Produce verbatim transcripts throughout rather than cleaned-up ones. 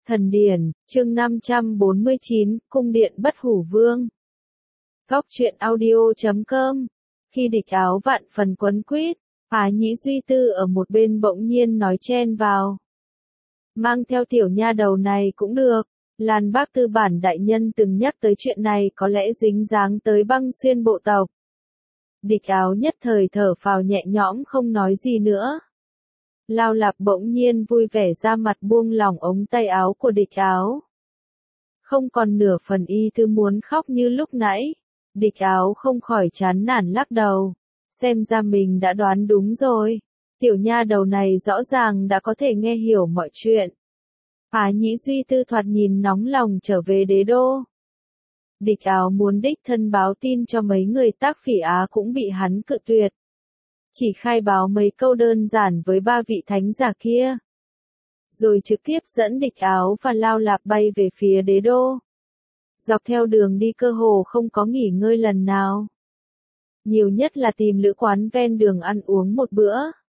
Thần điển, chương năm trăm bốn mươi chín, cung điện bất hủ vương. Góc truyện audio chấm com. Khi địch áo vạn phần quấn quýt, Á Nhĩ Duy Tư ở một bên bỗng nhiên nói chen vào. Mang theo tiểu nha đầu này cũng được, Lan Bác Tư bản đại nhân từng nhắc tới chuyện này có lẽ dính dáng tới Băng Xuyên bộ tộc. Địch áo nhất thời thở phào nhẹ nhõm không nói gì nữa. Lao Lạp bỗng nhiên vui vẻ ra mặt buông lỏng ống tay áo của địch áo. Không còn nửa phần y tư muốn khóc như lúc nãy. Địch áo không khỏi chán nản lắc đầu. Xem ra mình đã đoán đúng rồi. Tiểu nha đầu này rõ ràng đã có thể nghe hiểu mọi chuyện. Á Nhĩ Duy Tư thoạt nhìn nóng lòng trở về đế đô. Địch áo muốn đích thân báo tin cho mấy người Tác Phỉ Á cũng bị hắn cự tuyệt. Chỉ khai báo mấy câu đơn giản với ba vị thánh giả kia. Rồi trực tiếp dẫn địch áo và Lao Lạp bay về phía đế đô. Dọc theo đường đi cơ hồ không có nghỉ ngơi lần nào. Nhiều nhất là tìm lữ quán ven đường ăn uống một bữa.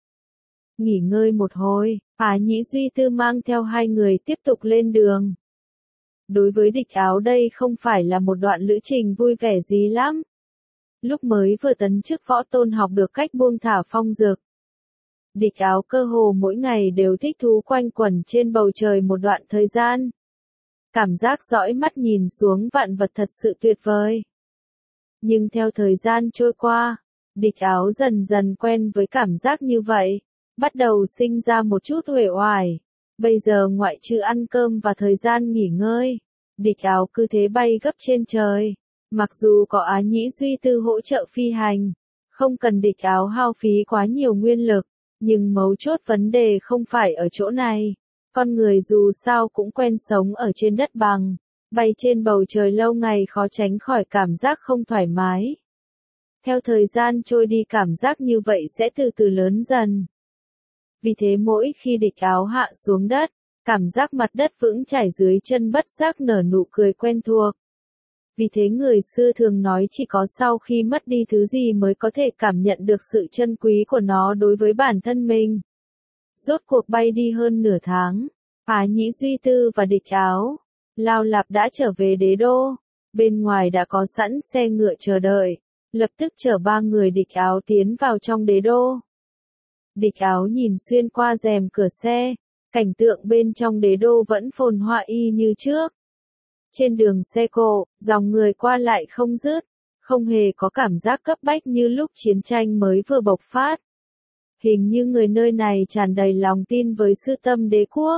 Nghỉ ngơi một hồi, Á Nhĩ Duy Tư mang theo hai người tiếp tục lên đường. Đối với địch áo đây không phải là một đoạn lữ trình vui vẻ gì lắm. Lúc mới vừa tấn chức võ tôn học được cách buông thả phong dược. Địch áo cơ hồ mỗi ngày đều thích thú quanh quẩn trên bầu trời một đoạn thời gian. Cảm giác dõi mắt nhìn xuống vạn vật thật sự tuyệt vời. Nhưng theo thời gian trôi qua, địch áo dần dần quen với cảm giác như vậy, bắt đầu sinh ra một chút uể oải. Bây giờ ngoại trừ ăn cơm và thời gian nghỉ ngơi, địch áo cứ thế bay gấp trên trời. Mặc dù có Á Nhĩ Duy Tư hỗ trợ phi hành, không cần địch áo hao phí quá nhiều nguyên lực, nhưng mấu chốt vấn đề không phải ở chỗ này. Con người dù sao cũng quen sống ở trên đất bằng, bay trên bầu trời lâu ngày khó tránh khỏi cảm giác không thoải mái. Theo thời gian trôi đi cảm giác như vậy sẽ từ từ lớn dần. Vì thế mỗi khi địch áo hạ xuống đất, cảm giác mặt đất vững chãi dưới chân bất giác nở nụ cười quen thuộc. Vì thế người xưa thường nói chỉ có sau khi mất đi thứ gì mới có thể cảm nhận được sự chân quý của nó đối với bản thân mình. Rốt cuộc bay đi hơn nửa tháng, Á Nhĩ Duy Tư và địch áo, Lao Lạp đã trở về đế đô. Bên ngoài đã có sẵn xe ngựa chờ đợi, lập tức chở ba người địch áo tiến vào trong đế đô. Địch áo nhìn xuyên qua rèm cửa xe, cảnh tượng bên trong đế đô vẫn phồn hoa y như trước. Trên đường xe cộ, dòng người qua lại không dứt, không hề có cảm giác cấp bách như lúc chiến tranh mới vừa bộc phát. Hình như người nơi này tràn đầy lòng tin với sư tâm đế quốc.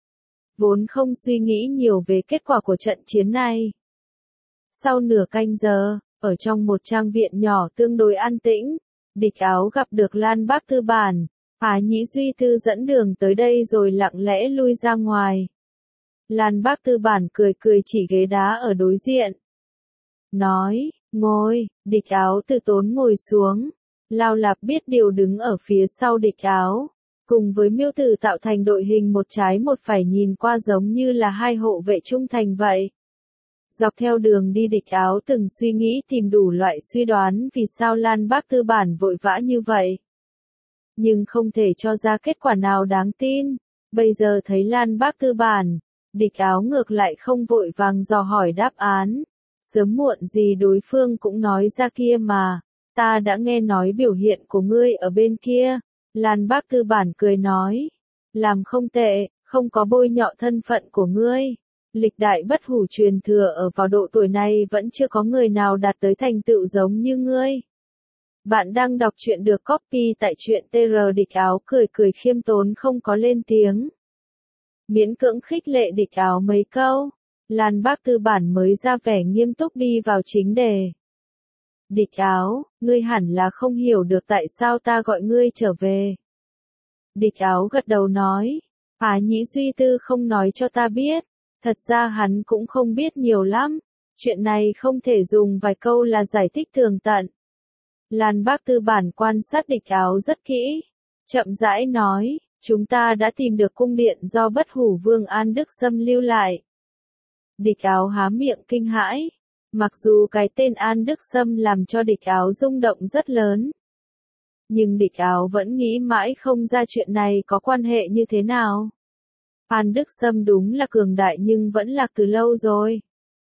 Vốn không suy nghĩ nhiều về kết quả của trận chiến này. Sau nửa canh giờ, ở trong một trang viện nhỏ tương đối an tĩnh, địch áo gặp được Lan Bác Tư bản. Á Nhĩ Duy Tư dẫn đường tới đây rồi lặng lẽ lui ra ngoài. Lan Bác Tư bản cười cười chỉ ghế đá ở đối diện. Nói, ngồi, địch áo từ tốn ngồi xuống. Lao Lạp biết điều đứng ở phía sau địch áo. Cùng với miêu tử tạo thành đội hình một trái một phải nhìn qua giống như là hai hộ vệ trung thành vậy. Dọc theo đường đi địch áo từng suy nghĩ tìm đủ loại suy đoán vì sao Lan Bác Tư bản vội vã như vậy. Nhưng không thể cho ra kết quả nào đáng tin. Bây giờ thấy Lan Bác Tư bản, địch áo ngược lại không vội vàng dò hỏi đáp án. Sớm muộn gì đối phương cũng nói ra kia mà. Ta đã nghe nói biểu hiện của ngươi ở bên kia. Lan Bác Tư bản cười nói. Làm không tệ, không có bôi nhọ thân phận của ngươi. Lịch đại bất hủ truyền thừa ở vào độ tuổi này vẫn chưa có người nào đạt tới thành tựu giống như ngươi. Bạn đang đọc truyện được copy tại truyện tê rờ. Địch áo cười cười khiêm tốn không có lên tiếng. Miễn cưỡng khích lệ địch áo mấy câu, Lan Bác Tư bản mới ra vẻ nghiêm túc đi vào chính đề. Địch áo, ngươi hẳn là không hiểu được tại sao ta gọi ngươi trở về. Địch áo gật đầu nói, Á Nhĩ Duy Tư không nói cho ta biết, thật ra hắn cũng không biết nhiều lắm, chuyện này không thể dùng vài câu là giải thích tường tận. Lan Bác Tư bản quan sát địch áo rất kỹ, chậm rãi nói, chúng ta đã tìm được cung điện do bất hủ vương An Đức Sâm lưu lại. Địch áo há miệng kinh hãi. Mặc dù cái tên An Đức Sâm làm cho địch áo rung động rất lớn. Nhưng địch áo vẫn nghĩ mãi không ra chuyện này có quan hệ như thế nào. An Đức Sâm đúng là cường đại nhưng vẫn lạc từ lâu rồi.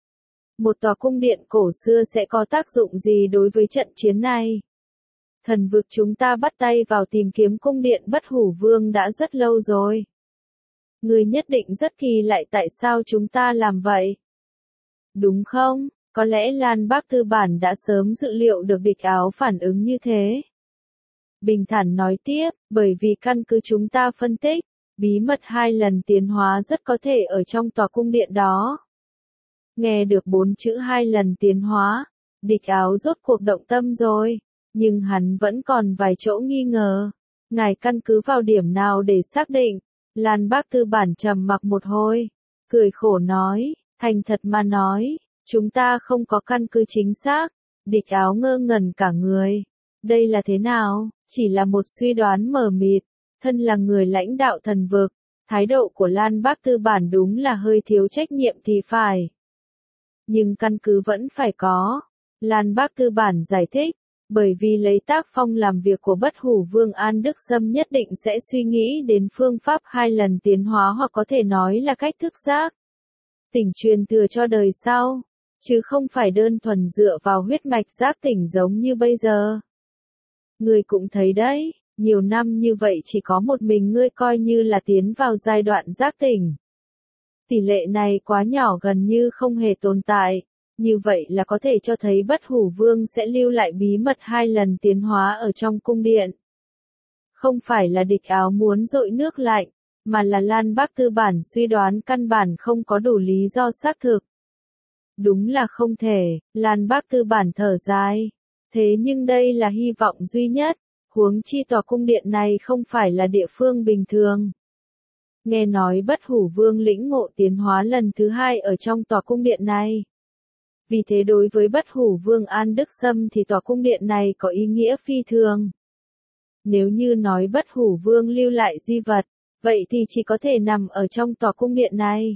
Một tòa cung điện cổ xưa sẽ có tác dụng gì đối với trận chiến này? Thần vực chúng ta bắt tay vào tìm kiếm cung điện Bất Hủ Vương đã rất lâu rồi. Người nhất định rất kỳ lạ tại sao chúng ta làm vậy. Đúng không? Có lẽ Lan Bác Tư Bản đã sớm dự liệu được địch áo phản ứng như thế. Bình thản nói tiếp, bởi vì căn cứ chúng ta phân tích, bí mật hai lần tiến hóa rất có thể ở trong tòa cung điện đó. Nghe được bốn chữ hai lần tiến hóa, địch áo rốt cuộc động tâm rồi, nhưng hắn vẫn còn vài chỗ nghi ngờ. Ngài căn cứ vào điểm nào để xác định? Lan Bác Tư Bản trầm mặc một hồi, cười khổ nói, thành thật mà nói, chúng ta không có căn cứ chính xác. Địch áo ngơ ngẩn cả người. Đây là thế nào? Chỉ là một suy đoán mờ mịt. Thân là người lãnh đạo thần vực, thái độ của Lan Bác Tư Bản đúng là hơi thiếu trách nhiệm thì phải. Nhưng căn cứ vẫn phải có. Lan Bác Tư Bản giải thích, bởi vì lấy tác phong làm việc của Bất Hủ Vương An Đức Sâm nhất định sẽ suy nghĩ đến phương pháp hai lần tiến hóa hoặc có thể nói là cách thức giác tỉnh truyền thừa cho đời sau, chứ không phải đơn thuần dựa vào huyết mạch giác tỉnh giống như bây giờ. Ngươi cũng thấy đấy, nhiều năm như vậy chỉ có một mình ngươi coi như là tiến vào giai đoạn giác tỉnh. Tỷ lệ này quá nhỏ gần như không hề tồn tại, như vậy là có thể cho thấy Bất Hủ Vương sẽ lưu lại bí mật hai lần tiến hóa ở trong cung điện. Không phải là địch áo muốn dội nước lạnh, mà là Lan Bác Tư Bản suy đoán căn bản không có đủ lý do xác thực. Đúng là không thể, Lan Bác Tư Bản thở dài. Thế nhưng đây là hy vọng duy nhất, huống chi tòa cung điện này không phải là địa phương bình thường. Nghe nói Bất Hủ Vương lĩnh ngộ tiến hóa lần thứ hai ở trong tòa cung điện này. Vì thế đối với Bất Hủ Vương An Đức Sâm thì tòa cung điện này có ý nghĩa phi thường. Nếu như nói Bất Hủ Vương lưu lại di vật, vậy thì chỉ có thể nằm ở trong tòa cung điện này.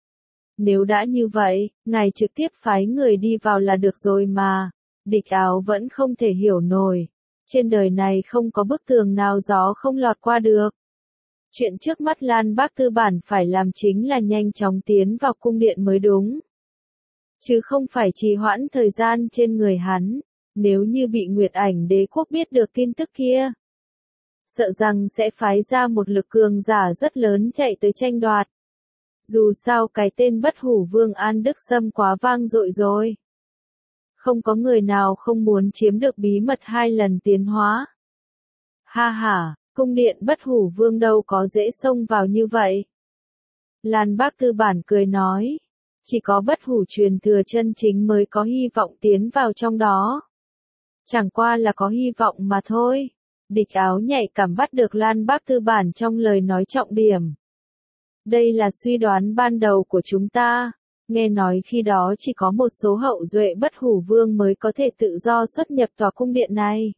Nếu đã như vậy, ngài trực tiếp phái người đi vào là được rồi mà. Địch áo vẫn không thể hiểu nổi. Trên đời này không có bức tường nào gió không lọt qua được. Chuyện trước mắt Lan Bác Tư Bản phải làm chính là nhanh chóng tiến vào cung điện mới đúng. Chứ không phải trì hoãn thời gian trên người hắn. Nếu như bị Nguyệt Ảnh Đế Quốc biết được tin tức kia, sợ rằng sẽ phái ra một lực cường giả rất lớn chạy tới tranh đoạt. Dù sao cái tên Bất Hủ Vương An Đức Sâm quá vang dội rồi. Không có người nào không muốn chiếm được bí mật hai lần tiến hóa. Ha ha, cung điện Bất Hủ Vương đâu có dễ xông vào như vậy. Lan Bác Tư Bản cười nói, chỉ có Bất Hủ truyền thừa chân chính mới có hy vọng tiến vào trong đó. Chẳng qua là có hy vọng mà thôi. Địch áo nhạy cảm bắt được Lan Bác Tư Bản trong lời nói trọng điểm. Đây là suy đoán ban đầu của chúng ta. Nghe nói khi đó chỉ có một số hậu duệ Bất Hủ Vương mới có thể tự do xuất nhập tòa cung điện này.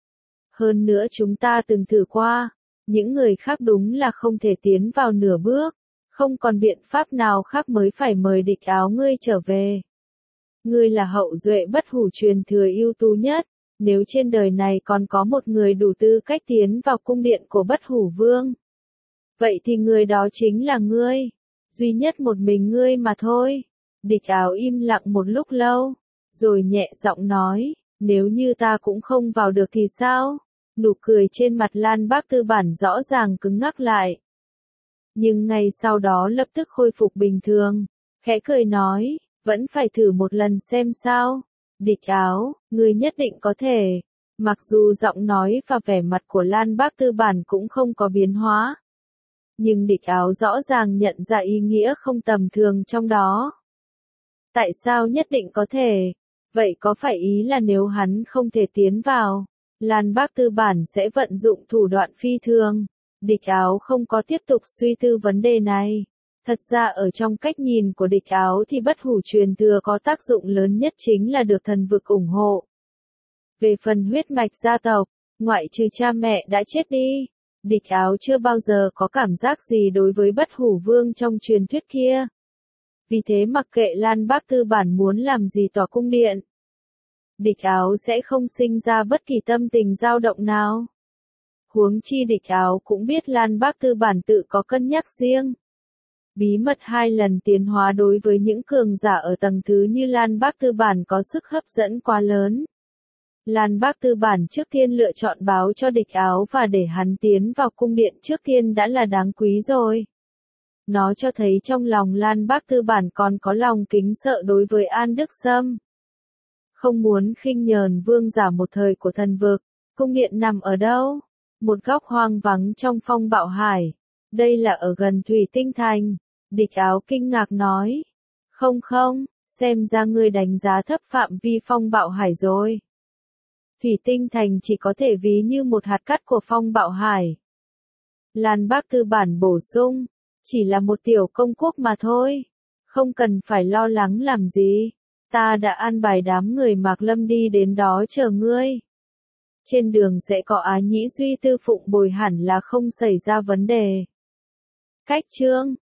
Hơn nữa chúng ta từng thử qua, những người khác đúng là không thể tiến vào nửa bước, không còn biện pháp nào khác mới phải mời địch áo ngươi trở về. Ngươi là hậu duệ Bất Hủ truyền thừa ưu tú nhất, nếu trên đời này còn có một người đủ tư cách tiến vào cung điện của Bất Hủ Vương, vậy thì người đó chính là ngươi. Duy nhất một mình ngươi mà thôi. Địch áo im lặng một lúc lâu, rồi nhẹ giọng nói, nếu như ta cũng không vào được thì sao? Nụ cười trên mặt Lan Bác Tư Bản rõ ràng cứng ngắc lại. Nhưng ngay sau đó lập tức khôi phục bình thường, khẽ cười nói, vẫn phải thử một lần xem sao. Địch áo, ngươi nhất định có thể. Mặc dù giọng nói và vẻ mặt của Lan Bác Tư Bản cũng không có biến hóa, nhưng địch áo rõ ràng nhận ra ý nghĩa không tầm thường trong đó. Tại sao nhất định có thể? Vậy có phải ý là nếu hắn không thể tiến vào, Lan Bác Tư Bản sẽ vận dụng thủ đoạn phi thường? Địch áo không có tiếp tục suy tư vấn đề này. Thật ra ở trong cách nhìn của địch áo thì Bất Hủ truyền thừa có tác dụng lớn nhất chính là được thần vực ủng hộ. Về phần huyết mạch gia tộc, ngoại trừ cha mẹ đã chết đi, địch áo chưa bao giờ có cảm giác gì đối với Bất Hủ Vương trong truyền thuyết kia. Vì thế mặc kệ Lan Bác Tư Bản muốn làm gì tòa cung điện, địch áo sẽ không sinh ra bất kỳ tâm tình dao động nào. Huống chi địch áo cũng biết Lan Bác Tư Bản tự có cân nhắc riêng. Bí mật hai lần tiến hóa đối với những cường giả ở tầng thứ như Lan Bác Tư Bản có sức hấp dẫn quá lớn. Lan Bác Tư Bản trước tiên lựa chọn báo cho địch áo và để hắn tiến vào cung điện trước tiên đã là đáng quý rồi. Nó cho thấy trong lòng Lan Bác Tư Bản còn có lòng kính sợ đối với An Đức Sâm. Không muốn khinh nhờn vương giả một thời của thần vực, cung điện nằm ở đâu? Một góc hoang vắng trong Phong Bạo Hải. Đây là ở gần Thủy Tinh Thành. Địch áo kinh ngạc nói. Không không, xem ra ngươi đánh giá thấp phạm vi Phong Bạo Hải rồi. Thủy Tinh Thành chỉ có thể ví như một hạt cát của Phong Bạo Hải. Lan Bác Tư Bản bổ sung, chỉ là một tiểu công quốc mà thôi. Không cần phải lo lắng làm gì. Ta đã an bài đám người Mạc Lâm đi đến đó chờ ngươi. Trên đường sẽ có Á Nhĩ Duy Tư phụng bồi hẳn là không xảy ra vấn đề. Cách chương